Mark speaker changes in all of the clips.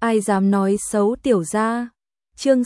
Speaker 1: ai dám nói xấu tiểu gia. Chương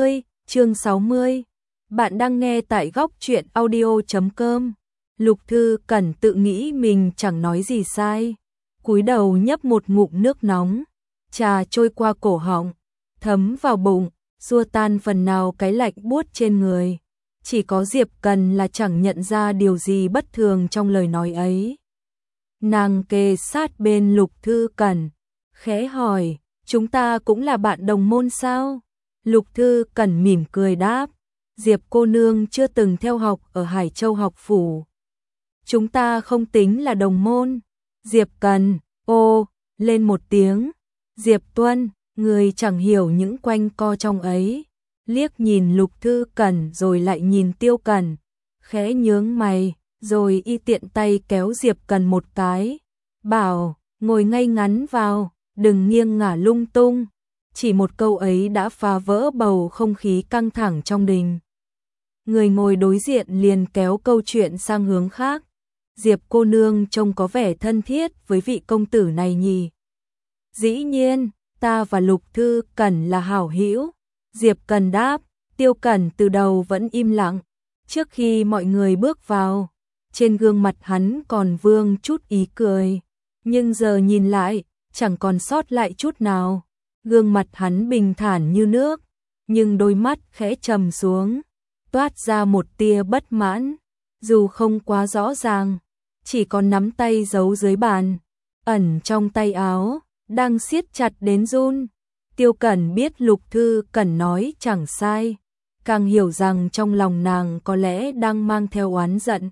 Speaker 1: 60. Bạn đang nghe tại góc truyện audio.com. Lục Thư Cẩn tự nghĩ mình chẳng nói gì sai, cúi đầu nhấp một ngụm nước nóng, trà trôi qua cổ họng, thấm vào bụng, xua tan phần nào cái lạnh buốt trên người. Chỉ có Diệp Cần là chẳng nhận ra điều gì bất thường trong lời nói ấy. Nàng kề sát bên Lục Thư Cẩn, khẽ hỏi, chúng ta cũng là bạn đồng môn sao? Lục Thư Cẩn mỉm cười đáp, Diệp cô nương chưa từng theo học ở Hải Châu học phủ. Chúng ta không tính là đồng môn. Diệp Cần, ô, lên một tiếng. Diệp Tuân, người chẳng hiểu những quanh co trong ấy. Liếc nhìn Lục Thư Cẩn rồi lại nhìn Tiêu Cẩn, khẽ nhướng mày, rồi y tiện tay kéo Diệp Cần một cái. Bảo, ngồi ngay ngắn vào, đừng nghiêng ngả lung tung. Chỉ một câu ấy đã phá vỡ bầu không khí căng thẳng trong đình. Người ngồi đối diện liền kéo câu chuyện sang hướng khác. Diệp cô nương trông có vẻ thân thiết với vị công tử này nhỉ? Dĩ nhiên, ta và Lục Thư Cẩn là hảo hữu. Diệp Cần đáp. Tiêu Cẩn từ đầu vẫn im lặng. Trước khi mọi người bước vào, trên gương mặt hắn còn vương chút ý cười. Nhưng giờ nhìn lại, chẳng còn sót lại chút nào. Gương mặt hắn bình thản như nước, nhưng đôi mắt khẽ trầm xuống, toát ra một tia bất mãn, dù không quá rõ ràng, chỉ còn nắm tay giấu dưới bàn, ẩn trong tay áo, đang siết chặt đến run. Tiêu Cẩn biết Lục Thư Cẩn nói chẳng sai, càng hiểu rằng trong lòng nàng có lẽ đang mang theo oán giận.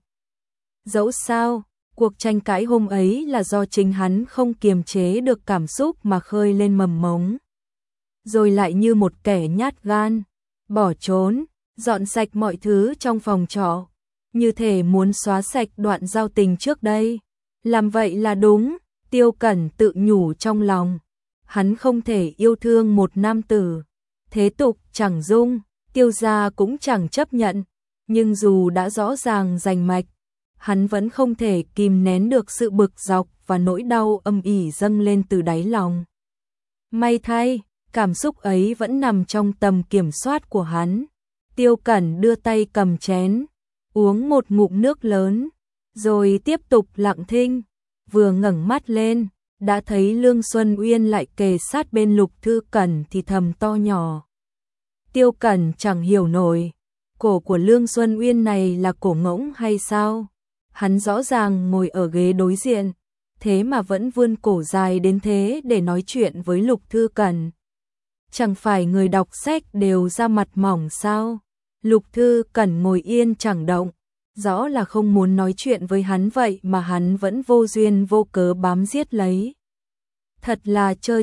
Speaker 1: Dẫu sao, cuộc tranh cãi hôm ấy là do chính hắn không kiềm chế được cảm xúc mà khơi lên mầm mống. Rồi lại như một kẻ nhát gan, bỏ trốn, dọn sạch mọi thứ trong phòng trọ, như thể muốn xóa sạch đoạn giao tình trước đây. Làm vậy là đúng, Tiêu Cẩn tự nhủ trong lòng. Hắn không thể yêu thương một nam tử, thế tục chẳng dung, Tiêu gia cũng chẳng chấp nhận. Nhưng dù đã rõ ràng rành mạch, hắn vẫn không thể kìm nén được sự bực dọc và nỗi đau âm ỉ dâng lên từ đáy lòng. May thay, cảm xúc ấy vẫn nằm trong tầm kiểm soát của hắn. Tiêu Cẩn đưa tay cầm chén, uống một ngụm nước lớn, rồi tiếp tục lặng thinh. Vừa ngẩng mắt lên, đã thấy Lương Xuân Uyên lại kề sát bên Lục Thư Cẩn thì thầm to nhỏ. Tiêu Cẩn chẳng hiểu nổi, cổ của Lương Xuân Uyên này là cổ ngỗng hay sao? Hắn rõ ràng ngồi ở ghế đối diện, thế mà vẫn vươn cổ dài đến thế để nói chuyện với Lục Thư Cẩn. Chẳng phải người đọc sách đều da mặt mỏng sao? Lục Thư Cẩn ngồi yên chẳng động, rõ là không muốn nói chuyện với hắn vậy mà hắn vẫn vô duyên vô cớ bám giết lấy. Thật là trơ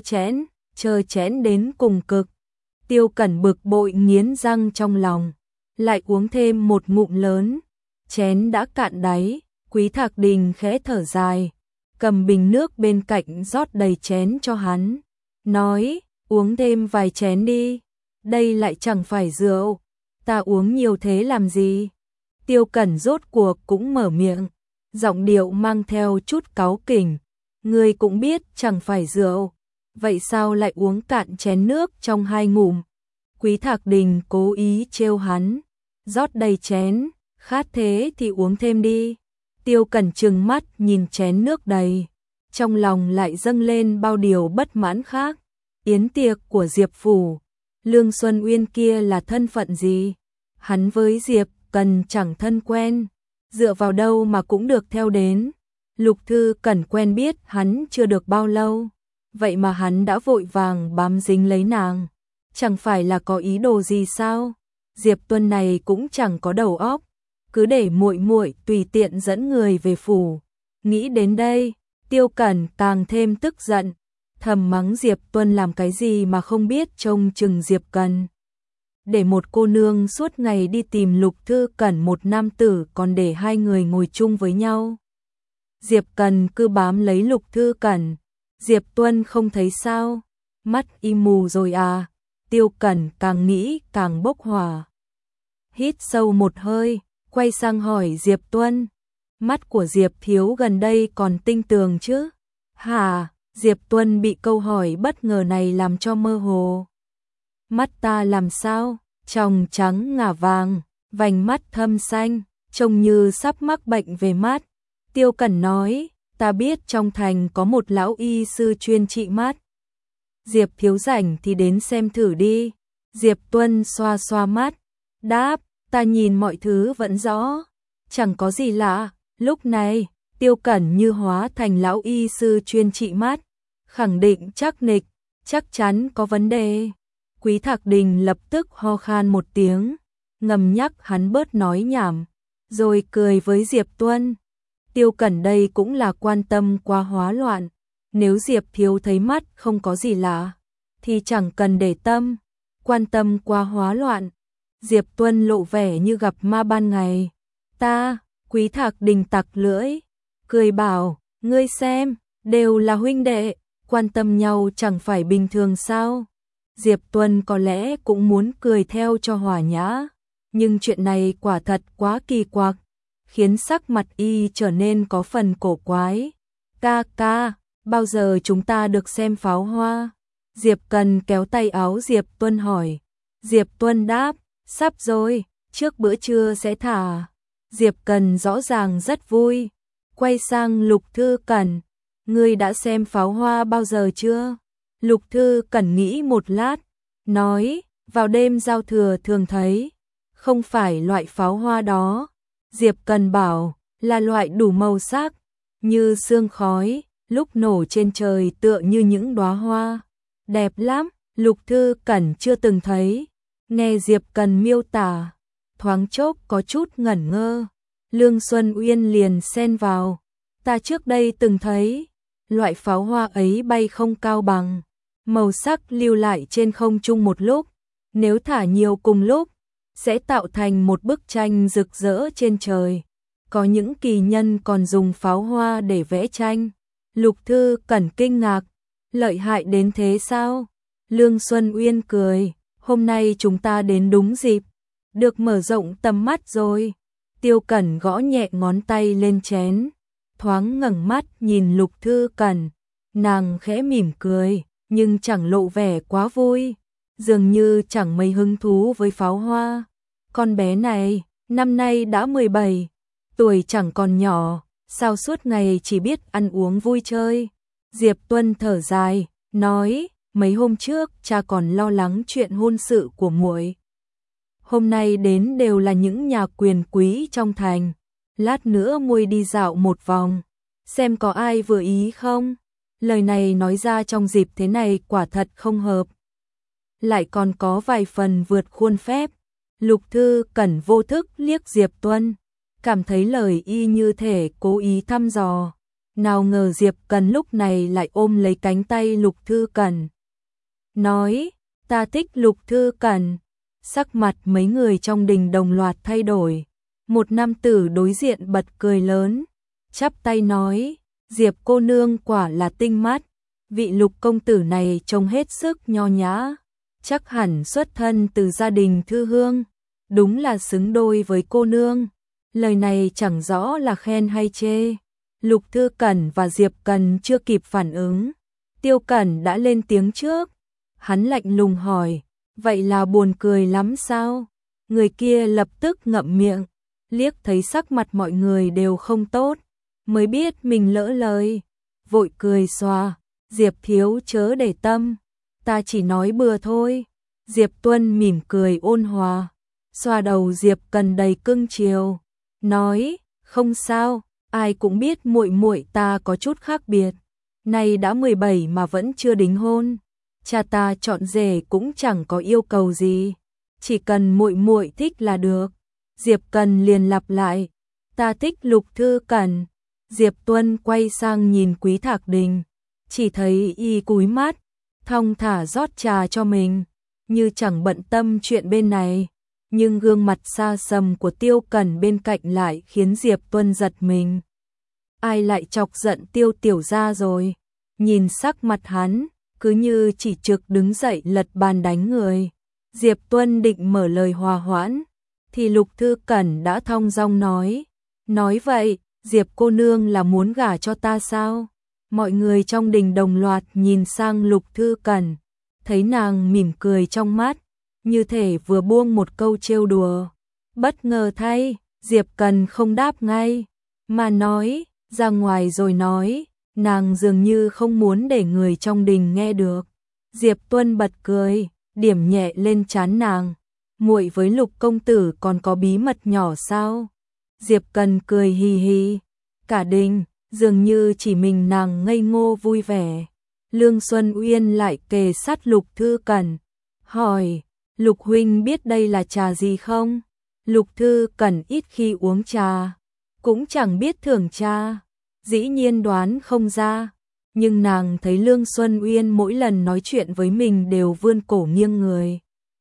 Speaker 1: trẽn đến cùng cực. Tiêu Cẩn bực bội nghiến răng trong lòng, lại uống thêm một ngụm lớn, chén đã cạn đáy. Quý Thạc Đình khẽ thở dài, cầm bình nước bên cạnh rót đầy chén cho hắn, nói, uống thêm vài chén đi, đây lại chẳng phải rượu, ta uống nhiều thế làm gì? Tiêu Cẩn rốt cuộc cũng mở miệng, giọng điệu mang theo chút cáu kỉnh, ngươi cũng biết chẳng phải rượu, vậy sao lại uống cạn chén nước trong 2 ngụm? Quý Thạc Đình cố ý trêu hắn, rót đầy chén, khát thế thì uống thêm đi. Tiêu Cẩn trừng mắt nhìn chén nước đầy, trong lòng lại dâng lên bao điều bất mãn khác. Yến tiệc của Diệp phủ, Lương Xuân Uyên kia là thân phận gì? Hắn với Diệp Cần chẳng thân quen, dựa vào đâu mà cũng được theo đến. Lục Thư Cẩn quen biết hắn chưa được bao lâu, vậy mà hắn đã vội vàng bám dính lấy nàng, chẳng phải là có ý đồ gì sao? Diệp Tuân này cũng chẳng có đầu óc, cứ để muội muội tùy tiện dẫn người về phủ. Nghĩ đến đây, Tiêu Cẩn càng thêm tức giận, thầm mắng Diệp Tuân làm cái gì mà không biết trông chừng Diệp Cần. Để một cô nương suốt ngày đi tìm Lục Thư Cẩn một nam tử còn để 2 người ngồi chung với nhau. Diệp Cần cứ bám lấy Lục Thư Cẩn, Diệp Tuân không thấy sao? Mắt y mù rồi à? Tiêu Cẩn càng nghĩ càng bốc hỏa. Hít sâu một hơi, quay sang hỏi Diệp Tuân. Mắt của Diệp thiếu gần đây còn tinh tường chứ? Hả? Diệp Tuân bị câu hỏi bất ngờ này làm cho mơ hồ. Mắt ta làm sao? Tròng trắng ngà vàng, vành mắt thâm xanh, trông như sắp mắc bệnh về mắt. Tiêu Cẩn nói, ta biết trong thành có một lão y sư chuyên trị mắt. Diệp thiếu rảnh thì đến xem thử đi. Diệp Tuân xoa xoa mắt, đáp, ta nhìn mọi thứ vẫn rõ, chẳng có gì lạ. Lúc này, Tiêu Cẩn như hóa thành lão y sư chuyên trị mắt, khẳng định chắc nịch, chắc chắn có vấn đề. Quý Thạc Đình lập tức ho khan một tiếng, ngầm nhắc hắn bớt nói nhảm, rồi cười với Diệp Tuân. Tiêu Cẩn đây cũng là quan tâm qua hóa loạn, nếu Diệp thiếu thấy mắt không có gì lạ, thì chẳng cần để tâm, quan tâm qua hóa loạn. Diệp Tuân lộ vẻ như gặp ma ban ngày. Ta, Quý Thạc Đình tặc lưỡi, cười bảo, ngươi xem, đều là huynh đệ, quan tâm nhau chẳng phải bình thường sao? Diệp Tuân có lẽ cũng muốn cười theo cho hòa nhã, nhưng chuyện này quả thật quá kỳ quặc, khiến sắc mặt y trở nên có phần cổ quái. Ca ca, bao giờ chúng ta được xem pháo hoa? Diệp Cần kéo tay áo Diệp Tuân hỏi. Diệp Tuân đáp, sắp rồi, trước bữa trưa sẽ thả. Diệp Cần rõ ràng rất vui, quay sang Lục Thư Cẩn, ngươi đã xem pháo hoa bao giờ chưa? Lục Thư Cẩn nghĩ một lát, nói, vào đêm giao thừa thường thấy, không phải loại pháo hoa đó. Diệp Cần bảo, là loại đủ màu sắc, như sương khói, lúc nổ trên trời tựa như những đóa hoa. Đẹp lắm, Lục Thư Cẩn chưa từng thấy. Nghe Diệp Cần miêu tả, thoáng chốc có chút ngẩn ngơ. Lương Xuân Uyên liền xen vào, ta trước đây từng thấy, loại pháo hoa ấy bay không cao bằng, màu sắc lưu lại trên không trung một lúc, nếu thả nhiều cùng lúc, sẽ tạo thành một bức tranh rực rỡ trên trời. Có những kỳ nhân còn dùng pháo hoa để vẽ tranh. Lục Thư Cẩn kinh ngạc, lợi hại đến thế sao? Lương Xuân Uyên cười, hôm nay chúng ta đến đúng dịp, được mở rộng tầm mắt rồi. Tiêu Cẩn gõ nhẹ ngón tay lên chén, thoáng ngẩng mắt nhìn Lục Thư Cẩn, nàng khẽ mỉm cười, nhưng chẳng lộ vẻ quá vui, dường như chẳng mấy hứng thú với pháo hoa. Con bé này, năm nay đã 17, tuổi chẳng còn nhỏ, sao suốt ngày chỉ biết ăn uống vui chơi. Diệp Tuân thở dài, nói, mấy hôm trước cha còn lo lắng chuyện hôn sự của muội. Hôm nay đến đều là những nhà quyền quý trong thành, lát nữa muội đi dạo một vòng, xem có ai vừa ý không. Lời này nói ra trong dịp thế này quả thật không hợp, lại còn có vài phần vượt khuôn phép. Lục Thư Cẩn vô thức liếc Diệp Tuân, cảm thấy lời y như thể cố ý thăm dò. Nào ngờ Diệp Cần lúc này lại ôm lấy cánh tay Lục Thư Cẩn, nói, ta thích Lục Thư Cẩn. Sắc mặt mấy người trong đình đồng loạt thay đổi. Một nam tử đối diện bật cười lớn, chắp tay nói, Diệp cô nương quả là tinh mắt, vị Lục công tử này trông hết sức nho nhã, chắc hẳn xuất thân từ gia đình thư hương, đúng là xứng đôi với cô nương. Lời này chẳng rõ là khen hay chê. Lục Thư Cẩn và Diệp Cần chưa kịp phản ứng, Tiêu Cẩn đã lên tiếng trước. Hắn lạnh lùng hỏi, vậy là buồn cười lắm sao? Người kia lập tức ngậm miệng, liếc thấy sắc mặt mọi người đều không tốt, mới biết mình lỡ lời, vội cười xòa, Diệp thiếu chớ để tâm, ta chỉ nói bừa thôi. Diệp Tuân mỉm cười ôn hòa, xoa đầu Diệp Cần đầy cưng chiều, nói, không sao, ai cũng biết muội muội ta có chút khác biệt, nay đã 17 mà vẫn chưa đính hôn. Cha ta chọn rể cũng chẳng có yêu cầu gì, chỉ cần muội muội thích là được. Diệp Cần liền lặp lại, ta thích Lục Thư Cẩn. Diệp Tuân quay sang nhìn Quý Thạc Đình, chỉ thấy y cúi mắt, thong thả rót trà cho mình, như chẳng bận tâm chuyện bên này, nhưng gương mặt xa sầm của Tiêu Cẩn bên cạnh lại khiến Diệp Tuân giật mình. Ai lại chọc giận Tiêu tiểu gia rồi? Nhìn sắc mặt hắn, cứ như chỉ trực đứng dậy lật bàn đánh người. Diệp Tuân định mở lời hòa hoãn, thì Lục Thư Cẩn đã thong dong nói vậy, Diệp cô nương là muốn gả cho ta sao? Mọi người trong đình đồng loạt nhìn sang Lục Thư Cẩn, thấy nàng mỉm cười trong mắt, như thể vừa buông một câu trêu đùa. Bất ngờ thay, Diệp Cần không đáp ngay, mà nói, ra ngoài rồi nói, nàng dường như không muốn để người trong đình nghe được. Diệp Tuân bật cười, điểm nhẹ lên trán nàng, muội với Lục công tử còn có bí mật nhỏ sao? Diệp Cần cười hì hì, cả đình, dường như chỉ mình nàng ngây ngô vui vẻ. Lương Xuân Uyên lại kề sát Lục Thư Cẩn, hỏi, Lục huynh biết đây là trà gì không? Lục Thư Cẩn ít khi uống trà, cũng chẳng biết thưởng trà, dĩ nhiên đoán không ra. Nhưng nàng thấy Lương Xuân Uyên mỗi lần nói chuyện với mình đều vươn cổ nghiêng người,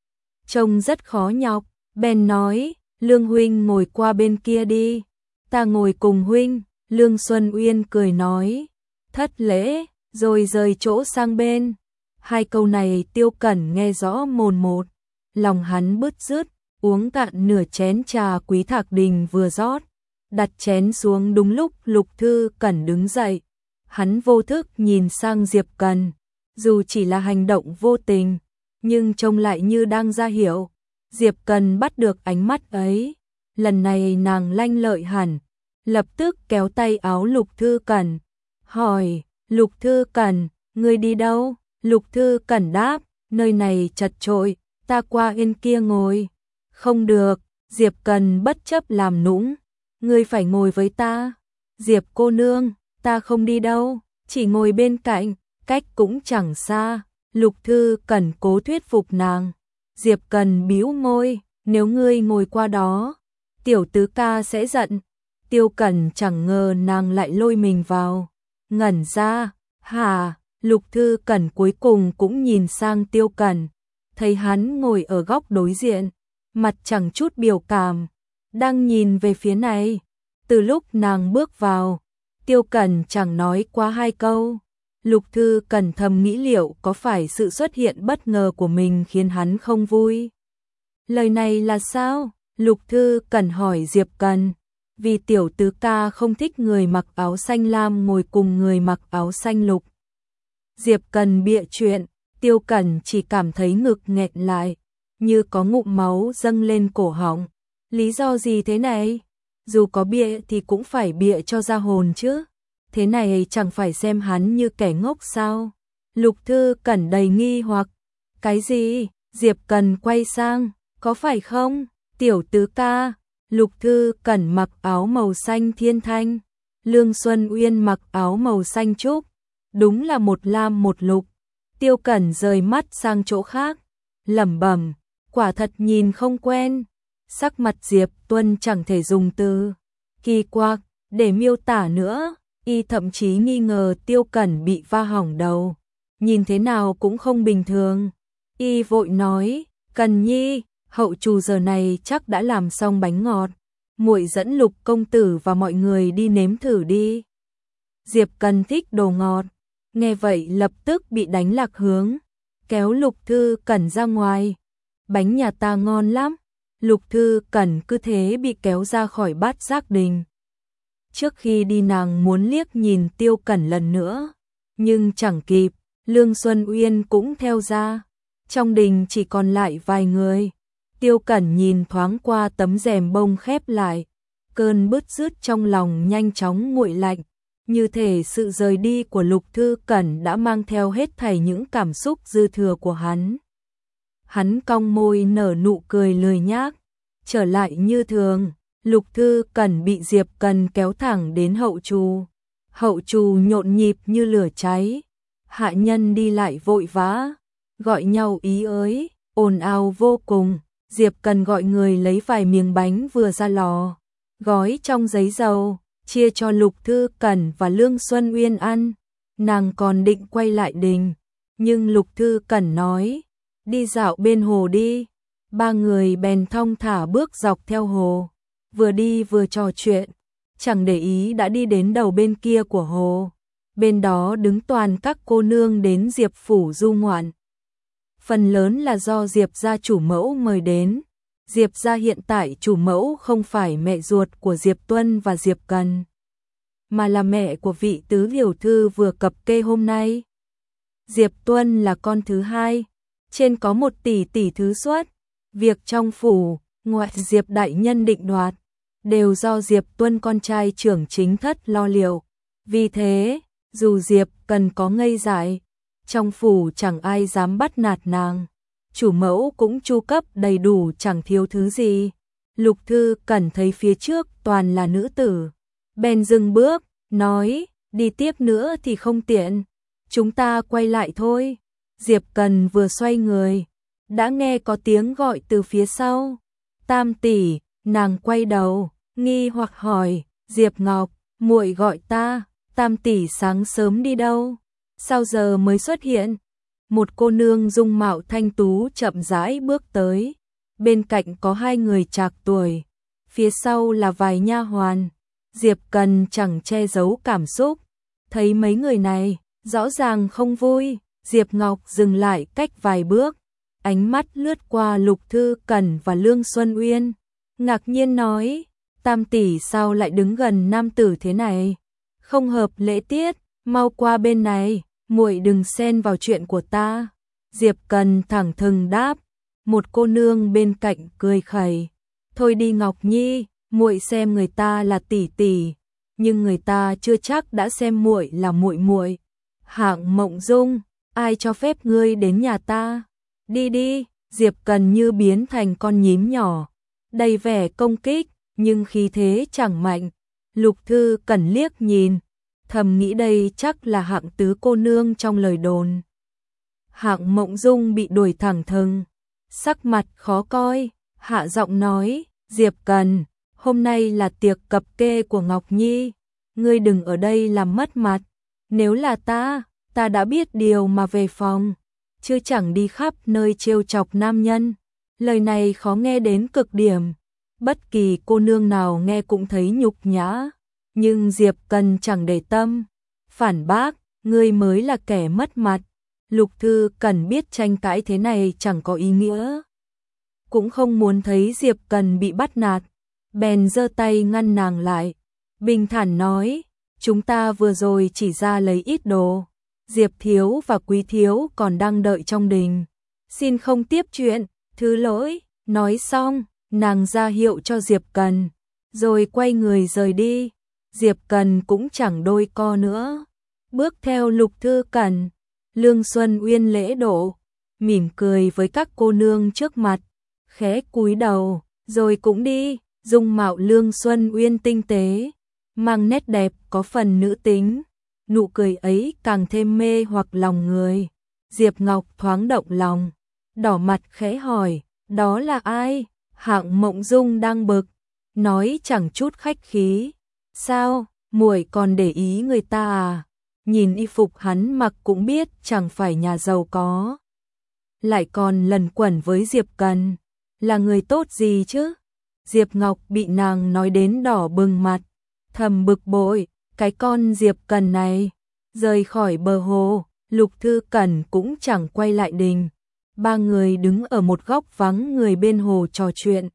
Speaker 1: trông rất khó nhọc, bèn nói, Lương huynh ngồi qua bên kia đi, ta ngồi cùng huynh. Lương Xuân Uyên cười nói, thất lễ, rồi rời chỗ sang bên. Hai câu này Tiêu Cẩn nghe rõ mồn một, lòng hắn bứt rứt, uống cạn nửa chén trà Quý Thạc Đình vừa rót, đặt chén xuống đúng lúc Lục Thư Cẩn đứng dậy. Hắn vô thức nhìn sang Diệp Cần, dù chỉ là hành động vô tình, nhưng trông lại như đang ra hiệu. Diệp Cần bắt được ánh mắt ấy, lần này nàng lanh lợi hẳn, lập tức kéo tay áo Lục Thư Cẩn, hỏi, Lục Thư Cẩn, ngươi đi đâu? Lục Thư Cẩn đáp, nơi này chật chội, ta qua bên kia ngồi. Không được, Diệp Cần bất chấp làm nũng, ngươi phải ngồi với ta. Diệp cô nương, ta không đi đâu, chỉ ngồi bên cạnh, cách cũng chẳng xa. Lục Thư Cẩn cố thuyết phục nàng. Diệp Cần bĩu môi, nếu ngươi ngồi qua đó, tiểu tứ ca sẽ giận. Tiêu Cẩn chẳng ngờ nàng lại lôi mình vào, ngẩn ra, hả? Lục Thư Cẩn cuối cùng cũng nhìn sang Tiêu Cẩn, thấy hắn ngồi ở góc đối diện, mặt chẳng chút biểu cảm, đang nhìn về phía này. Từ lúc nàng bước vào, Tiêu Cẩn chẳng nói quá hai câu. Lục Thư Cẩn thầm nghĩ liệu có phải sự xuất hiện bất ngờ của mình khiến hắn không vui. Lời này là sao? Lục Thư Cẩn hỏi Diệp Cần. Vì tiểu tứ ca không thích người mặc áo xanh lam ngồi cùng người mặc áo xanh lục. Diệp Cần bịa chuyện, Tiêu Cẩn chỉ cảm thấy ngực nghẹn lại, như có ngụm máu dâng lên cổ họng. Lý do gì thế này? Dù có bịa thì cũng phải bịa cho ra hồn chứ. Thế này chẳng phải xem hắn như kẻ ngốc sao? Lục Thư Cẩn đầy nghi hoặc. Cái gì? Diệp Cần quay sang, có phải không? Tiểu tứ ca. Lục Thư Cẩn mặc áo màu xanh thiên thanh, Lương Xuân Uyên mặc áo màu xanh trúc, đúng là một lam một lục. Tiêu Cẩn rời mắt sang chỗ khác, lẩm bẩm, quả thật nhìn không quen. Sắc mặt Diệp Tuân chẳng thể dùng từ kỳ quặc để miêu tả nữa, y thậm chí nghi ngờ Tiêu Cẩn bị va hỏng đầu, nhìn thế nào cũng không bình thường. Y vội nói, Cần nhi, hậu trù giờ này chắc đã làm xong bánh ngọt, muội dẫn Lục công tử và mọi người đi nếm thử đi. Diệp Cần thích đồ ngọt, nghe vậy lập tức bị đánh lạc hướng, kéo Lục Thư Cẩn ra ngoài. Bánh nhà ta ngon lắm. Lục Thư Cẩn cứ thế bị kéo ra khỏi bát giác đình. Trước khi đi nàng muốn liếc nhìn Tiêu Cẩn lần nữa, nhưng chẳng kịp, Lương Xuân Uyên cũng theo ra. Trong đình chỉ còn lại vài người. Tiêu Cẩn nhìn thoáng qua tấm rèm bông khép lại, cơn bứt rứt trong lòng nhanh chóng nguội lạnh, như thể sự rời đi của Lục Thư Cẩn đã mang theo hết thảy những cảm xúc dư thừa của hắn. Hắn cong môi nở nụ cười lười nhác, trở lại như thường. Lục Thư Cẩn bị Diệp Cần kéo thẳng đến hậu trù. Hậu trù nhộn nhịp như lửa cháy, hạ nhân đi lại vội vã, gọi nhau ý ới, ồn ào vô cùng. Diệp Cần gọi người lấy vài miếng bánh vừa ra lò, gói trong giấy dầu, chia cho Lục Thư Cẩn và Lương Xuân Uyên ăn. Nàng còn định quay lại đình, nhưng Lục Thư Cẩn nói, đi dạo bên hồ đi. Ba người bèn thong thả bước dọc theo hồ, vừa đi vừa trò chuyện, chẳng để ý đã đi đến đầu bên kia của hồ. Bên đó đứng toàn các cô nương đến Diệp phủ du ngoạn. Phần lớn là do Diệp gia chủ mẫu mời đến. Diệp gia hiện tại chủ mẫu không phải mẹ ruột của Diệp Tuân và Diệp Cần. mà là mẹ của vị tứ tiểu thư vừa cập kê hôm nay. Diệp Tuân là con thứ hai, trên có 1 tỷ tỷ thứ xuất, việc trong phủ, ngoại Diệp đại nhân định đoạt, đều do Diệp Tuân con trai trưởng chính thất lo liệu. Vì thế, dù Diệp Cần có ngây dại, trong phủ chẳng ai dám bắt nạt nàng. Chủ mẫu cũng chu cấp đầy đủ chẳng thiếu thứ gì. Lục Thư Cẩn thấy phía trước toàn là nữ tử, bèn dừng bước, nói, đi tiếp nữa thì không tiện, chúng ta quay lại thôi. Diệp Cần vừa xoay người, đã nghe có tiếng gọi từ phía sau. Tam tỷ, nàng quay đầu, nghi hoặc hỏi, Diệp Ngọc, muội gọi ta, Tam tỷ sáng sớm đi đâu? Sao giờ mới xuất hiện? Một cô nương dung mạo thanh tú chậm rãi bước tới, bên cạnh có 2 người trạc tuổi, phía sau là vài nha hoàn. Diệp Cần chẳng che giấu cảm xúc, thấy mấy người này rõ ràng không vui. Diệp Ngọc dừng lại cách vài bước, ánh mắt lướt qua Lục Thư Cẩn và Lương Xuân Uyên, ngạc nhiên nói, Tam tỷ sao lại đứng gần nam tử thế này? Không hợp lễ tiết, mau qua bên này, muội đừng xen vào chuyện của ta. Diệp Cần thẳng thừng đáp. Một cô nương bên cạnh cười khẩy, thôi đi Ngọc Nhi, muội xem người ta là tỷ tỷ, nhưng người ta chưa chắc đã xem muội là muội muội. Hạng Mộng Dung, ai cho phép ngươi đến nhà ta? Đi đi. Diệp Cần như biến thành con nhím nhỏ, đầy vẻ công kích, nhưng khí thế chẳng mạnh. Lục Thư Cẩn liếc nhìn, thầm nghĩ đây chắc là Hạng tứ cô nương trong lời đồn. Hạng Mộng Dung bị đuổi thẳng thừng, sắc mặt khó coi, hạ giọng nói, Diệp Cần, hôm nay là tiệc cập kê của Ngọc Nhi, ngươi đừng ở đây làm mất mặt. Nếu là ta đã biết điều mà về phòng, chứ chẳng đi khắp nơi trêu chọc nam nhân. Lời này khó nghe đến cực điểm, bất kỳ cô nương nào nghe cũng thấy nhục nhã, nhưng Diệp Cần chẳng để tâm, phản bác, ngươi mới là kẻ mất mặt. Lục Thư Cẩn biết tranh cãi thế này chẳng có ý nghĩa, cũng không muốn thấy Diệp Cần bị bắt nạt, bèn giơ tay ngăn nàng lại, bình thản nói, chúng ta vừa rồi chỉ ra lấy ít đồ, Diệp thiếu và Quý thiếu còn đang đợi trong đình, xin không tiếp chuyện, thứ lỗi. Nói xong, nàng ra hiệu cho Diệp Cần, rồi quay người rời đi. Diệp Cần cũng chẳng đôi co nữa, bước theo Lục Thư Cẩn. Lương Xuân Uyên lễ độ, mỉm cười với các cô nương trước mặt, khẽ cúi đầu, rồi cũng đi. Dung mạo Lương Xuân Uyên tinh tế, mang nét đẹp có phần nữ tính, nụ cười ấy càng thêm mê hoặc lòng người. Diệp Ngọc thoáng động lòng, đỏ mặt khẽ hỏi, đó là ai? Hạng Mộng Dung đang bực, nói chẳng chút khách khí, sao, muội còn để ý người ta à? Nhìn y phục hắn mặc cũng biết chẳng phải nhà giàu có, lại còn lẩn quẩn với Diệp Cần, là người tốt gì chứ? Diệp Ngọc bị nàng nói đến đỏ bừng mặt, thầm bực bội, cái con Diệp Cần này. Rời khỏi bờ hồ, Lục Thư Cẩn cũng chẳng quay lại đình. 3 người đứng ở một góc vắng người bên hồ trò chuyện.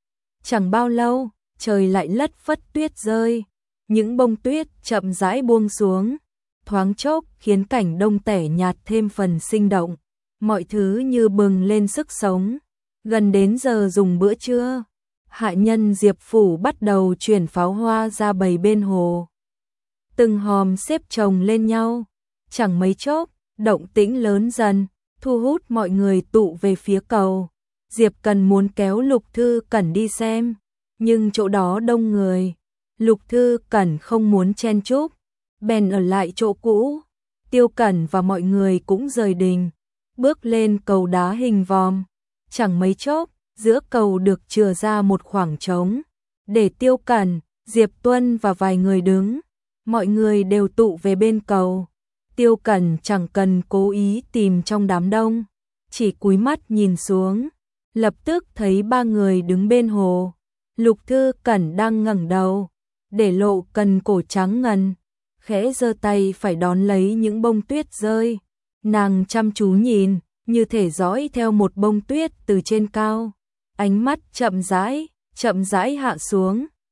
Speaker 1: Chẳng bao lâu, trời lại lất phất tuyết rơi, những bông tuyết chậm rãi buông xuống, thoáng chốc khiến cảnh đông tẻ nhạt thêm phần sinh động, mọi thứ như bừng lên sức sống. Gần đến giờ dùng bữa trưa, hạ nhân Diệp phủ bắt đầu chuyển pháo hoa ra bày bên hồ. Từng hòm xếp chồng lên nhau, chẳng mấy chốc, động tĩnh lớn dần, thu hút mọi người tụ về phía cầu. Diệp Cần muốn kéo Lục Thư Cẩn đi xem, nhưng chỗ đó đông người, Lục Thư Cẩn không muốn chen chúc, bèn ở lại chỗ cũ. Tiêu Cẩn và mọi người cũng rời đình, bước lên cầu đá hình vòm. Chẳng mấy chốc, giữa cầu được chừa ra một khoảng trống, để Tiêu Cẩn, Diệp Tuân và vài người đứng. Mọi người đều tụ về bên cầu. Tiêu Cẩn chẳng cần cố ý tìm trong đám đông, chỉ cúi mắt nhìn xuống, lập tức thấy 3 người đứng bên hồ. Lục Thư Cẩn đang ngẩng đầu, để lộ cần cổ trắng ngần, khẽ giơ tay phải đón lấy những bông tuyết rơi. Nàng chăm chú nhìn, như thể dõi theo một bông tuyết từ trên cao. Ánh mắt chậm rãi hạ xuống,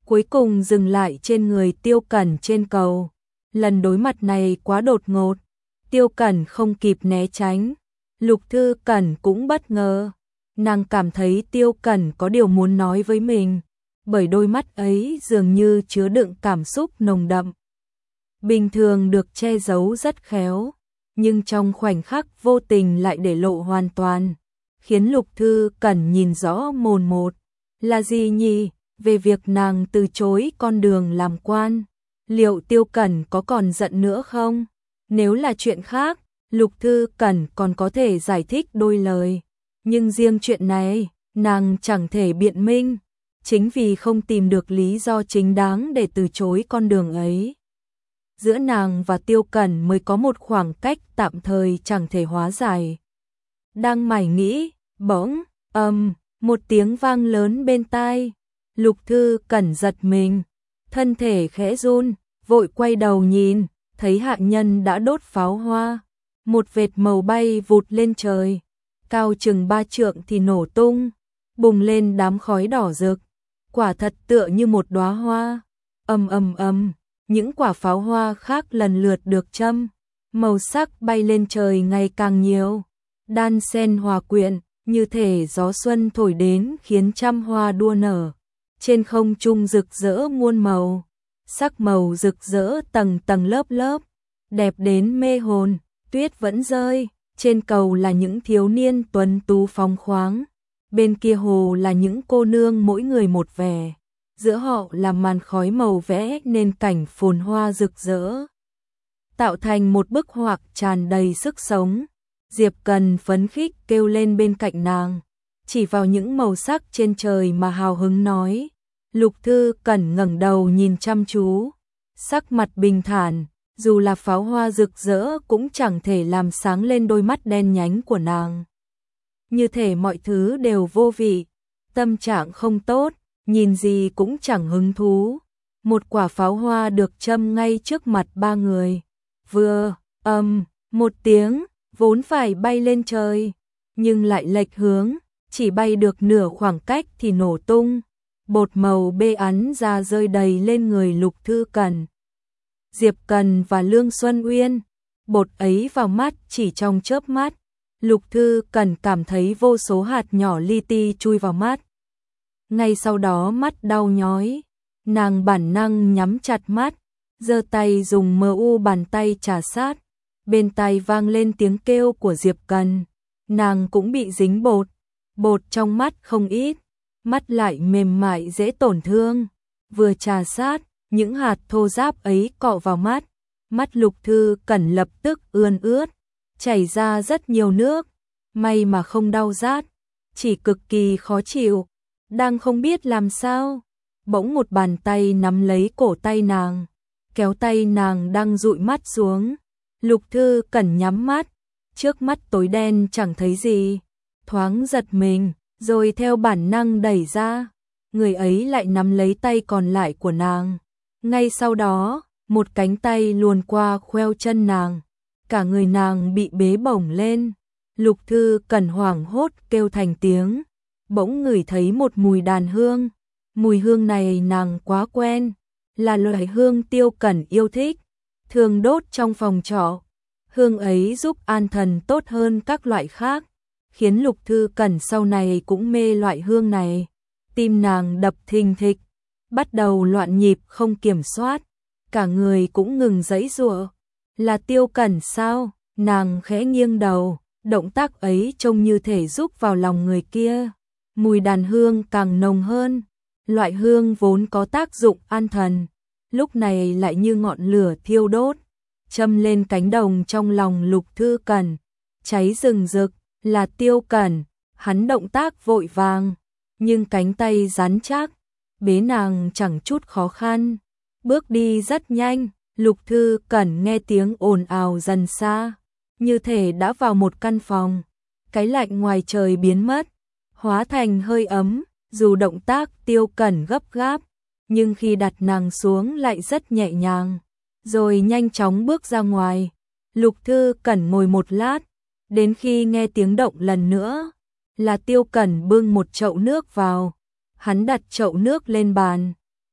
Speaker 1: cuối cùng dừng lại trên người Tiêu Cẩn trên cầu. Lần đối mặt này quá đột ngột, Tiêu Cẩn không kịp né tránh. Lục Thư Cẩn cũng bất ngờ, nàng cảm thấy Tiêu Cẩn có điều muốn nói với mình, bởi đôi mắt ấy dường như chứa đựng cảm xúc nồng đậm. Bình thường được che giấu rất khéo, nhưng trong khoảnh khắc vô tình lại để lộ hoàn toàn, khiến Lục Thư Cẩn nhìn rõ mồn một. Là gì nhỉ? Về việc nàng từ chối con đường làm quan, liệu Tiêu Cẩn có còn giận nữa không? Nếu là chuyện khác, Lục Thư Cẩn còn có thể giải thích đôi lời, nhưng riêng chuyện này, nàng chẳng thể biện minh, chính vì không tìm được lý do chính đáng để từ chối con đường ấy. Giữa nàng và Tiêu Cẩn mới có một khoảng cách tạm thời chẳng thể hóa giải. Đang mải nghĩ, bỗng, một tiếng vang lớn bên tai. Lục Thư Cẩn giật mình, thân thể khẽ run, vội quay đầu nhìn, thấy hạ nhân đã đốt pháo hoa. Một vệt màu bay vụt lên trời, cao chừng 3 trượng thì nổ tung, bùng lên đám khói đỏ rực, quả thật tựa như một đóa hoa. Những quả pháo hoa khác lần lượt được châm, màu sắc bay lên trời ngày càng nhiều, đan xen hòa quyện, như thể gió xuân thổi đến khiến trăm hoa đua nở. Trên không trung rực rỡ muôn màu, sắc màu rực rỡ tầng tầng lớp lớp, đẹp đến mê hồn. Tuyết vẫn rơi, trên cầu là những thiếu niên tuấn tú phóng khoáng, bên kia hồ là những cô nương mỗi người một vẻ, giữa họ là màn khói màu vẽ nên cảnh phồn hoa rực rỡ, tạo thành một bức họa tràn đầy sức sống. Diệp Cần phấn khích kêu lên bên cạnh nàng, chỉ vào những màu sắc trên trời mà hào hứng nói. Lục Thư Cẩn ngẩng đầu nhìn chăm chú, sắc mặt bình thản, dù là pháo hoa rực rỡ cũng chẳng thể làm sáng lên đôi mắt đen nhánh của nàng. Như thể mọi thứ đều vô vị, tâm trạng không tốt, nhìn gì cũng chẳng hứng thú. Một quả pháo hoa được châm ngay trước mặt ba người. Vừa, một tiếng, vốn phải bay lên trời, nhưng lại lệch hướng, chỉ bay được nửa khoảng cách thì nổ tung. Bột màu bê ắn ra rơi đầy lên người Lục Thư Cẩn, Diệp Cần và Lương Xuân Uyên. Bột ấy vào mắt chỉ trong chớp mắt, Lục Thư Cẩn cảm thấy vô số hạt nhỏ li ti chui vào mắt. Ngay sau đó mắt đau nhói, nàng bản năng nhắm chặt mắt, giơ tay dùng bàn tay trà sát. Bên tai vang lên tiếng kêu của Diệp Cần, nàng cũng bị dính bột trong mắt không ít, mắt lại mềm mại dễ tổn thương. Vừa trà sát, những hạt thô ráp ấy cọ vào mắt, mắt Lục Thư Cẩn lập tức ươn ướt, chảy ra rất nhiều nước, may mà không đau rát, chỉ cực kỳ khó chịu. Đang không biết làm sao, bỗng một bàn tay nắm lấy cổ tay nàng, kéo tay nàng đang dụi mắt xuống. Lục Thư Cẩn nhắm mắt, trước mắt tối đen chẳng thấy gì, thoáng giật mình, rồi theo bản năng đẩy ra. Người ấy lại nắm lấy tay còn lại của nàng. Ngay sau đó, một cánh tay luồn qua khoeo chân nàng, cả người nàng bị bế bổng lên. Lục Thư Cẩn hoảng hốt kêu thành tiếng, bỗng ngửi thấy một mùi đàn hương. Mùi hương này nàng quá quen, là loại hương Tiêu Cẩn yêu thích, thường đốt trong phòng trọ. Hương ấy giúp an thần tốt hơn các loại khác, khiến Lục Thư Cẩn sau này cũng mê loại hương này. Tim nàng đập thình thịch, bắt đầu loạn nhịp không kiểm soát, cả người cũng ngừng giãy giụa. Là Tiêu Cẩn sao? Nàng khẽ nghiêng đầu, động tác ấy trông như thể giúp vào lòng người kia. Mùi đàn hương càng nồng hơn, loại hương vốn có tác dụng an thần, lúc này lại như ngọn lửa thiêu đốt, châm lên cánh đồng trong lòng Lục Thư Cẩn, cháy rừng rực. Là Tiêu Cẩn, hắn động tác vội vàng, nhưng cánh tay rắn chắc, bế nàng chẳng chút khó khăn, bước đi rất nhanh. Lục Thư Cẩn nghe tiếng ồn ào dần xa, như thể đã vào một căn phòng, cái lạnh ngoài trời biến mất, hóa thành hơi ấm. Dù động tác Tiêu Cẩn gấp gáp, nhưng khi đặt nàng xuống lại rất nhẹ nhàng, rồi nhanh chóng bước ra ngoài. Lục Thư Cẩn ngồi một lát, đến khi nghe tiếng động lần nữa, là Tiêu Cẩn bưng một chậu nước vào. Hắn đặt chậu nước lên bàn,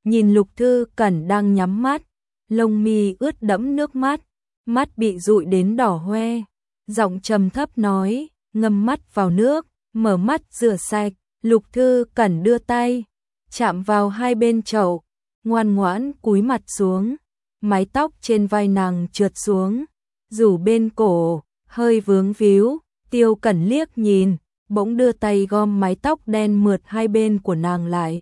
Speaker 1: nhìn Lục Thư Cẩn đang nhắm mắt, lông mi ướt đẫm nước mắt, mắt bị dụi đến đỏ hoe, giọng trầm thấp nói, ngâm mắt vào nước, mở mắt rửa sạch. Lục Thư Cẩn đưa tay, chạm vào hai bên chậu, ngoan ngoãn cúi mặt xuống, mái tóc trên vai nàng trượt xuống, rủ bên cổ, hơi vướng víu. Tiêu Cẩn liếc nhìn, bỗng đưa tay gom mái tóc đen mượt hai bên của nàng lại,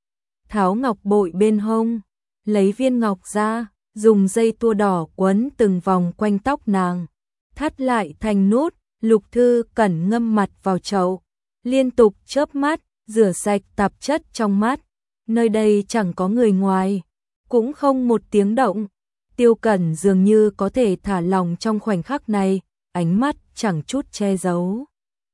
Speaker 1: tháo ngọc bội bên hông, lấy viên ngọc ra, dùng dây tua đỏ quấn từng vòng quanh tóc nàng, thắt lại thành nút. Lục Thư Cẩn ngâm mặt vào chậu, liên tục chớp mắt, rửa sạch tạp chất trong mắt. Nơi đây chẳng có người ngoài, cũng không một tiếng động. Tiêu Cẩn dường như có thể thả lòng trong khoảnh khắc này, ánh mắt chẳng chút che giấu,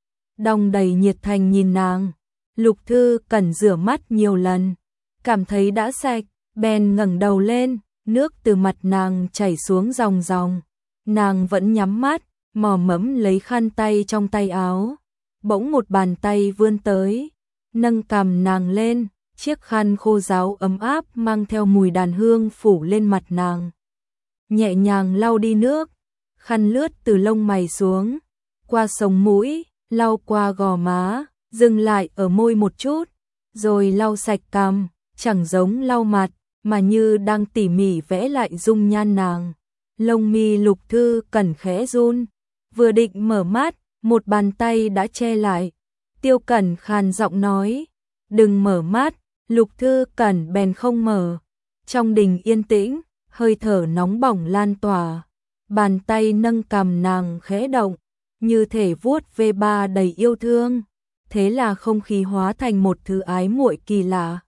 Speaker 1: đong đầy nhiệt thành nhìn nàng. Lục Thư Cẩn rửa mắt nhiều lần, cảm thấy đã sạch, bèn ngẩng đầu lên, nước từ mặt nàng chảy xuống ròng ròng. Nàng vẫn nhắm mắt, mò mẫm lấy khăn tay trong tay áo. Bỗng một bàn tay vươn tới, nâng cằm nàng lên, chiếc khăn khô ráo ấm áp mang theo mùi đàn hương phủ lên mặt nàng. Nhẹ nhàng lau đi nước, khăn lướt từ lông mày xuống, qua sống mũi, lau qua gò má, dừng lại ở môi một chút, rồi lau sạch cằm, chẳng giống lau mặt, mà như đang tỉ mỉ vẽ lại dung nhan nàng. Lông mi Lục Thư Cẩn khẽ run, vừa định mở mắt, một bàn tay đã che lại. Tiêu Cẩn khàn giọng nói, đừng mở mắt. Lục Thư Cẩn bèn không mở. Trong đình yên tĩnh, hơi thở nóng bỏng lan tỏa, bàn tay nâng cằm nàng khẽ động, như thể vuốt ve ba đầy yêu thương. Thế là không khí hóa thành một thứ ái muội kỳ lạ.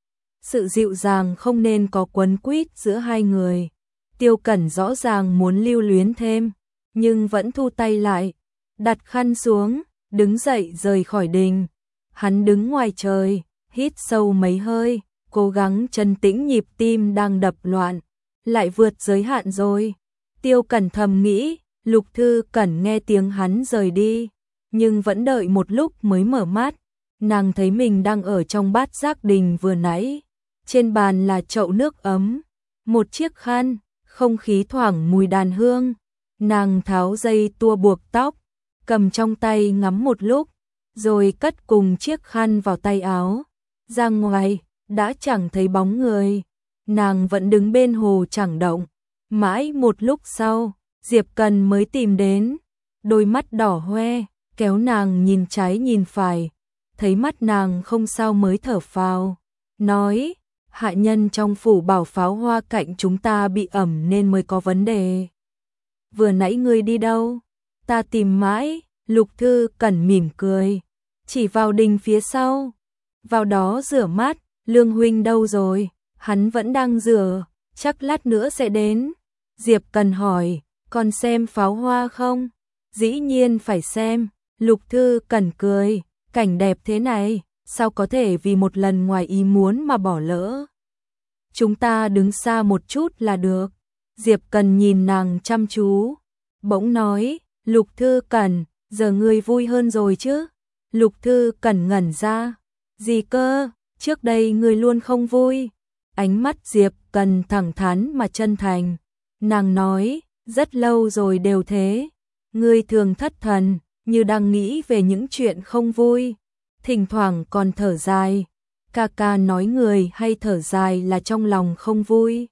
Speaker 1: Sự dịu dàng không nên có quấn quýt giữa hai người. Tiêu Cẩn rõ ràng muốn lưu luyến thêm, nhưng vẫn thu tay lại, đặt khăn xuống, đứng dậy rời khỏi đình. Hắn đứng ngoài trời, hít sâu mấy hơi, cố gắng trấn tĩnh nhịp tim đang đập loạn. Lại vượt giới hạn rồi. Tiêu Cẩn thầm nghĩ. Lục Thư Cẩn nghe tiếng hắn rời đi, nhưng vẫn đợi một lúc mới mở mắt. Nàng thấy mình đang ở trong bát giác đình vừa nãy. Trên bàn là chậu nước ấm, một chiếc khăn, không khí thoảng mùi đàn hương. Nàng tháo dây tua buộc tóc, cầm trong tay ngắm một lúc, rồi cất cùng chiếc khăn vào tay áo. Ra ngoài, đã chẳng thấy bóng người. Nàng vẫn đứng bên hồ chẳng động. Mãi một lúc sau, Diệp Cần mới tìm đến, đôi mắt đỏ hoe, kéo nàng nhìn trái nhìn phải, thấy mắt nàng không sao mới thở phào, nói, hạ nhân trong phủ bảo pháo hoa cạnh chúng ta bị ẩm nên mới có vấn đề. Vừa nãy ngươi đi đâu? Ta tìm mãi. Lục Thư Cẩn mỉm cười, chỉ vào đình phía sau, vào đó rửa mắt. Lương huynh đâu rồi? Hắn vẫn đang rửa, chắc lát nữa sẽ đến. Diệp Cần hỏi, còn xem pháo hoa không? Dĩ nhiên phải xem. Lục Thư Cẩn cười, cảnh đẹp thế này, sao có thể vì một lần ngoài ý muốn mà bỏ lỡ? Chúng ta đứng xa một chút là được. Diệp Cần nhìn nàng chăm chú, bỗng nói, Lục Thư Cẩn, giờ ngươi vui hơn rồi chứ? Lục Thư Cẩn ngẩn ra, gì cơ, trước đây ngươi luôn không vui. Ánh mắt Diệp Cần thẳng thắn mà chân thành. Nàng nói, rất lâu rồi đều thế. Ngươi thường thất thần, như đang nghĩ về những chuyện không vui. Thỉnh thoảng còn thở dài. Ca ca nói người hay thở dài là trong lòng không vui.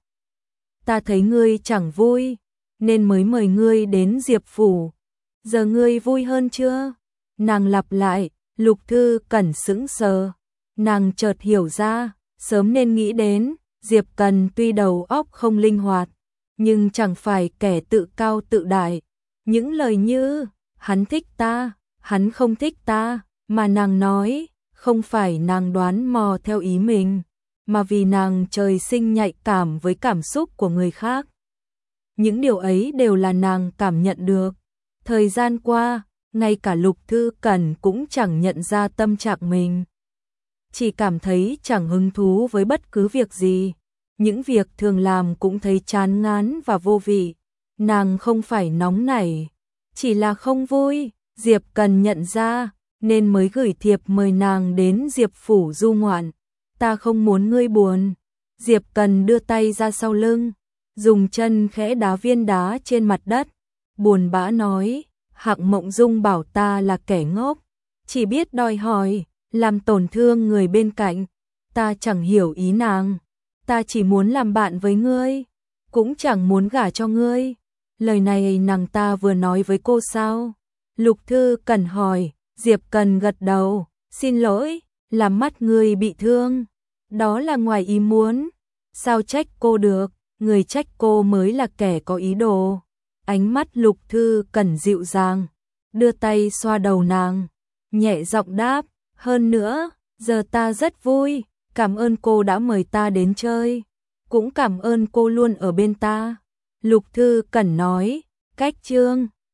Speaker 1: Ta thấy ngươi chẳng vui, nên mới mời ngươi đến Diệp phủ. Giờ ngươi vui hơn chưa? Nàng lặp lại. Lục Thư Cẩn sững sờ. Nàng chợt hiểu ra, sớm nên nghĩ đến. Diệp Cần tuy đầu óc không linh hoạt, nhưng chẳng phải kẻ tự cao tự đại. Những lời như, hắn thích ta, hắn không thích ta, mà nàng nói, không phải nàng đoán mò theo ý mình, mà vì nàng trời sinh nhạy cảm với cảm xúc của người khác. Những điều ấy đều là nàng cảm nhận được. Thời gian qua, ngay cả Lục Thư Cẩn cũng chẳng nhận ra tâm trạng mình. Chỉ cảm thấy chẳng hứng thú với bất cứ việc gì. Những việc thường làm cũng thấy chán ngán và vô vị. Nàng không phải nóng nảy, chỉ là không vui. Diệp Cần nhận ra, nên mới gửi thiệp mời nàng đến Diệp phủ du ngoạn. Ta không muốn ngươi buồn. Diệp Cần đưa tay ra sau lưng, dùng chân khẽ đá viên đá trên mặt đất, buồn bã nói, Hạng Mộng Dung bảo ta là kẻ ngốc, chỉ biết đòi hỏi, làm tổn thương người bên cạnh, ta chẳng hiểu ý nàng, ta chỉ muốn làm bạn với ngươi, cũng chẳng muốn gả cho ngươi. Lời này nàng ta vừa nói với cô sao? Lục Thư Cẩn hỏi, Diệp Cần gật đầu, xin lỗi, làm mắt ngươi bị thương, đó là ngoài ý muốn, sao trách cô được, người trách cô mới là kẻ có ý đồ. Ánh mắt Lục Thư Cẩn dịu dàng, đưa tay xoa đầu nàng, nhẹ giọng đáp, hơn nữa, giờ ta rất vui, cảm ơn cô đã mời ta đến chơi, cũng cảm ơn cô luôn ở bên ta. Lục Thư Cẩn nói, cách chương